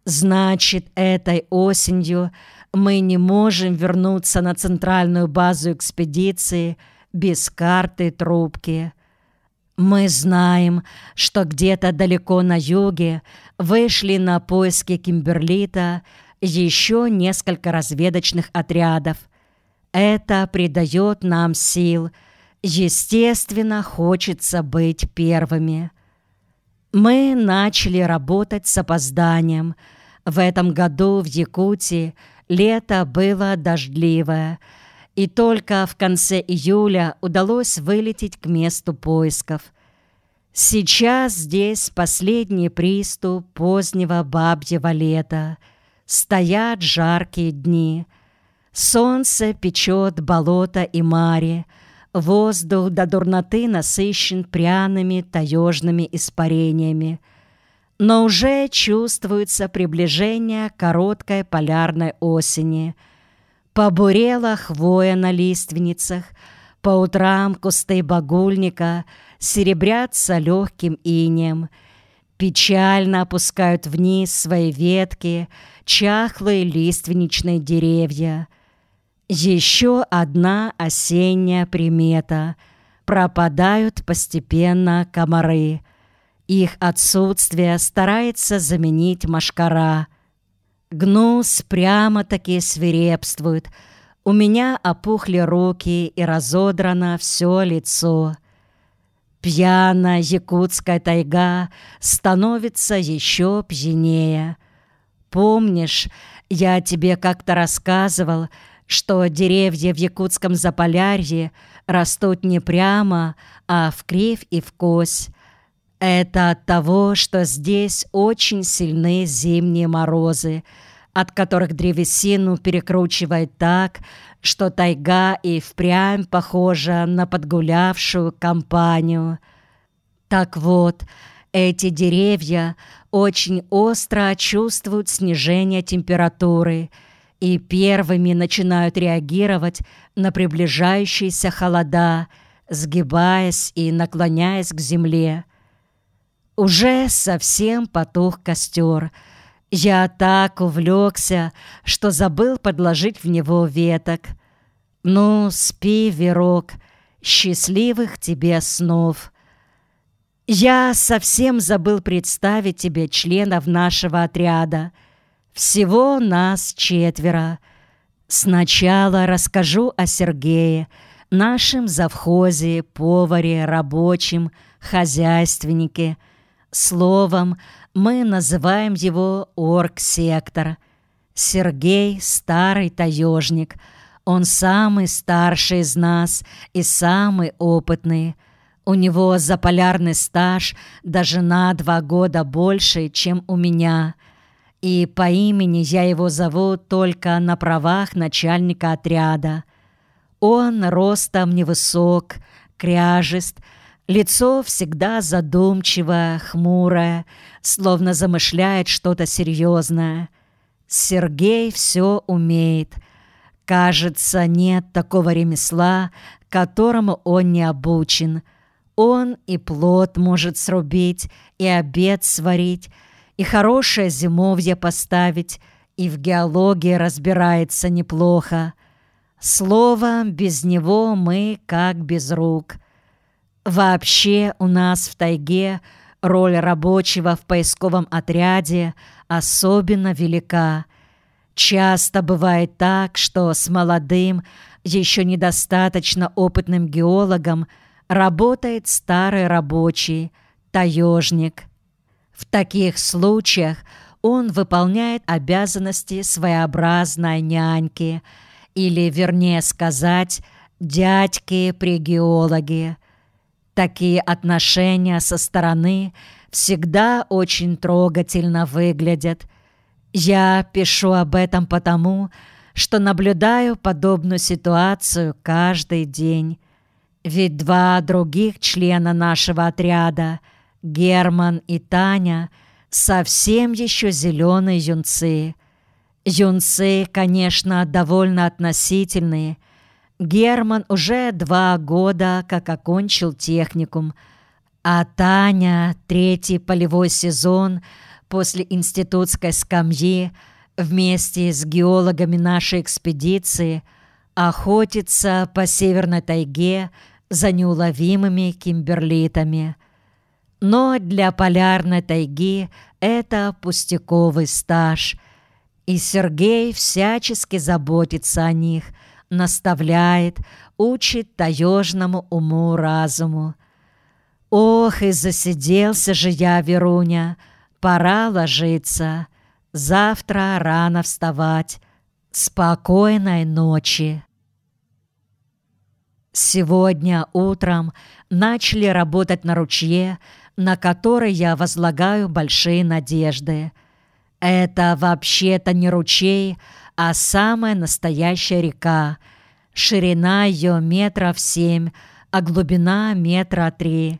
Значит, этой осенью мы не можем вернуться на центральную базу экспедиции без карты трубки. Мы знаем, что где-то далеко на юге вышли на поиски Кимберлита еще несколько разведочных отрядов. Это придает нам сил. Естественно, хочется быть первыми. Мы начали работать с опозданием. В этом году в Якутии лето было дождливое, и только в конце июля удалось вылететь к месту поисков. Сейчас здесь последний приступ позднего бабьего лета. Стоят жаркие дни. Солнце печет болото и мари. Воздух до дурноты насыщен пряными таежными испарениями. Но уже чувствуется приближение короткой полярной осени. Побурела хвоя на лиственницах, по утрам кусты багульника серебрятся легким инеем. Печально опускают вниз свои ветки чахлые лиственничные деревья. Еще одна осенняя примета. Пропадают постепенно комары. Их отсутствие старается заменить мошкара. Гнус прямо-таки свирепствует. У меня опухли руки и разодрано все лицо. Пьяная якутская тайга становится еще пьянее. Помнишь, я тебе как-то рассказывал, что деревья в якутском Заполярье растут не прямо, а вкривь и вкось. Это от того, что здесь очень сильны зимние морозы, от которых древесину перекручивает так, что тайга и впрямь похожа на подгулявшую компанию. Так вот, эти деревья очень остро чувствуют снижение температуры и первыми начинают реагировать на приближающиеся холода, сгибаясь и наклоняясь к земле. Уже совсем потух костер. Я так увлекся, что забыл подложить в него веток. Ну, спи, Верок, счастливых тебе снов. Я совсем забыл представить тебе членов нашего отряда. Всего нас 4. Сначала расскажу о Сергее, нашем завхозе, поваре, рабочем, хозяйственнике. Словом, мы называем его Оргсектор. Сергей — старый таежник. Он самый старший из нас и самый опытный. У него заполярный стаж даже на 2 года больше, чем у меня. И по имени я его зову только на правах начальника отряда. Он ростом невысок, кряжест, лицо всегда задумчивое, хмурое, словно замышляет что-то серьезное. Сергей все умеет. Кажется, нет такого ремесла, которому он не обучен. Он и плот может срубить, и обед сварить, и хорошее зимовье поставить, и в геологии разбирается неплохо. Словом, без него мы как без рук. Вообще у нас в тайге роль рабочего в поисковом отряде особенно велика. Часто бывает так, что с молодым, еще недостаточно опытным геологом работает старый рабочий, таежник. В таких случаях он выполняет обязанности своеобразной няньки, или, вернее сказать, дядьки при геологе. Такие отношения со стороны всегда очень трогательно выглядят. Я пишу об этом потому, что наблюдаю подобную ситуацию каждый день. Ведь 2 других члена нашего отряда, Герман и Таня, совсем еще зеленые юнцы. Юнцы, конечно, довольно относительные. Герман уже 2 года как окончил техникум, а Таня 3-й полевой сезон после институтской скамьи вместе с геологами нашей экспедиции охотиться по северной тайге за неуловимыми кимберлитами. Но для полярной тайги это пустяковый стаж, и Сергей всячески заботится о них, наставляет, учит таежному уму-разуму. Ох, и засиделся же я, Веруня, пора ложиться, завтра рано вставать. Спокойной ночи. Сегодня утром начали работать на ручье, на который я возлагаю большие надежды. Это вообще-то не ручей, а самая настоящая река. Ширина ее 7 метров, а глубина 3 метра.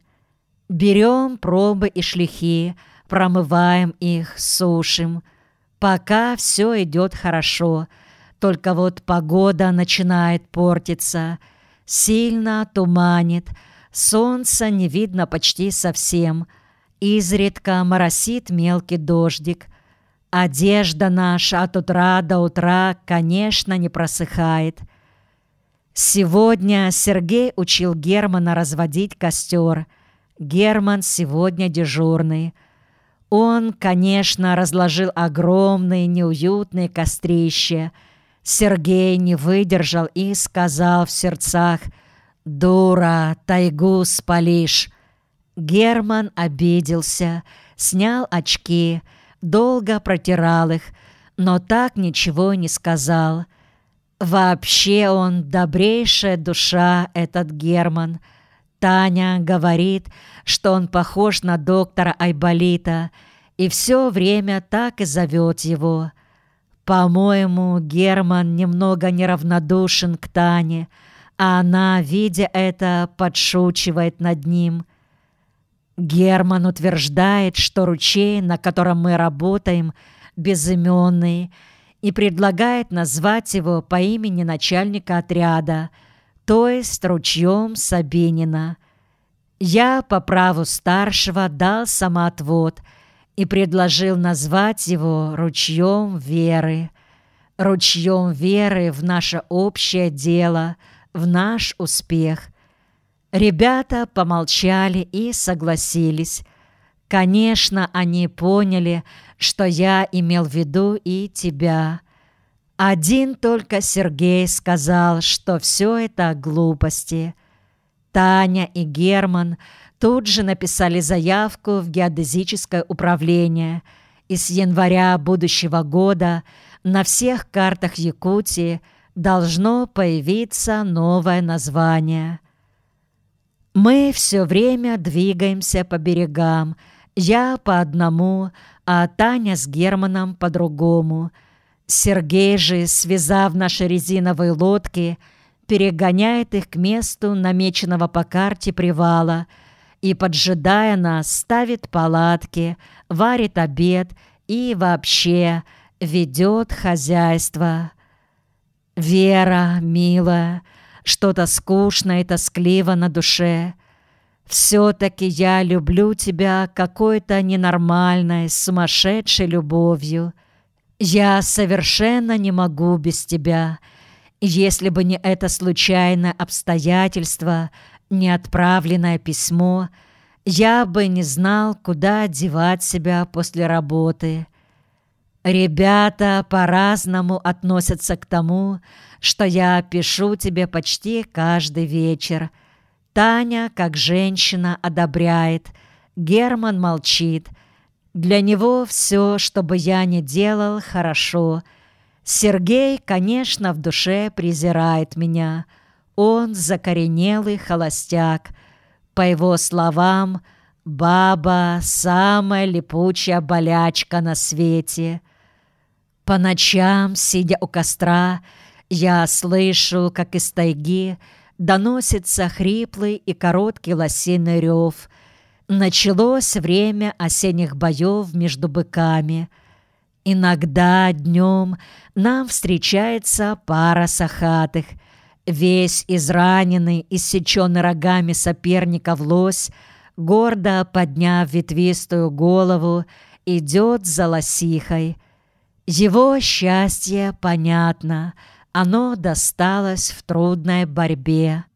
Берем пробы и шлихи, промываем их, сушим. Пока все идет хорошо, только вот погода начинает портиться. Сильно туманит, солнца не видно почти совсем. Изредка моросит мелкий дождик. Одежда наша от утра до утра, конечно, не просыхает. Сегодня Сергей учил Германа разводить костер. Герман сегодня дежурный. Он, конечно, разложил огромные неуютные кострища. Сергей не выдержал и сказал в сердцах: «Дура, тайгу спалишь». Герман обиделся, снял очки, долго протирал их, но так ничего не сказал. Вообще он добрейшая душа, этот Герман. Таня говорит, что он похож на доктора Айболита, и все время так и зовет его. По-моему, Герман немного неравнодушен к Тане, а она, видя это, подшучивает над ним. Герман утверждает, что ручей, на котором мы работаем, безыменный, и предлагает назвать его по имени начальника отряда, то есть ручьем Сабинина. Я по праву старшего дал самоотвод и предложил назвать его ручьем веры. Ручьем веры в наше общее дело, в наш успех. Ребята помолчали и согласились. Конечно, они поняли, что я имел в виду и тебя. Один только Сергей сказал, что все это глупости. Таня и Герман тут же написали заявку в геодезическое управление, и с января будущего года на всех картах Якутии должно появиться новое название. Мы все время двигаемся по берегам, я по одному, а Таня с Германом по другому. Сергей же, связав наши резиновые лодки, перегоняет их к месту намеченного по карте привала и, поджидая нас, ставит палатки, варит обед и вообще ведет хозяйство. Вера, милая, что-то скучно и тоскливо на душе. Все-таки я люблю тебя какой-то ненормальной, сумасшедшей любовью. Я совершенно не могу без тебя. Если бы не это случайное обстоятельство, не отправленное письмо, я бы не знал, куда девать себя после работы. Ребята по-разному относятся к тому, что я пишу тебе почти каждый вечер. Таня, как женщина, одобряет. Герман молчит. Для него все, что бы я ни делал, хорошо. Сергей, конечно, в душе презирает меня. Он закоренелый холостяк. По его словам, баба – самая липучая болячка на свете. По ночам, сидя у костра, я слышу, как из тайги доносится хриплый и короткий лосиный рев. Началось время осенних боев между быками. Иногда днем нам встречается пара сахатых. Весь израненный, иссеченный рогами соперников лось, гордо подняв ветвистую голову идет за лосихой. Его счастье понятно, оно досталось в трудной борьбе.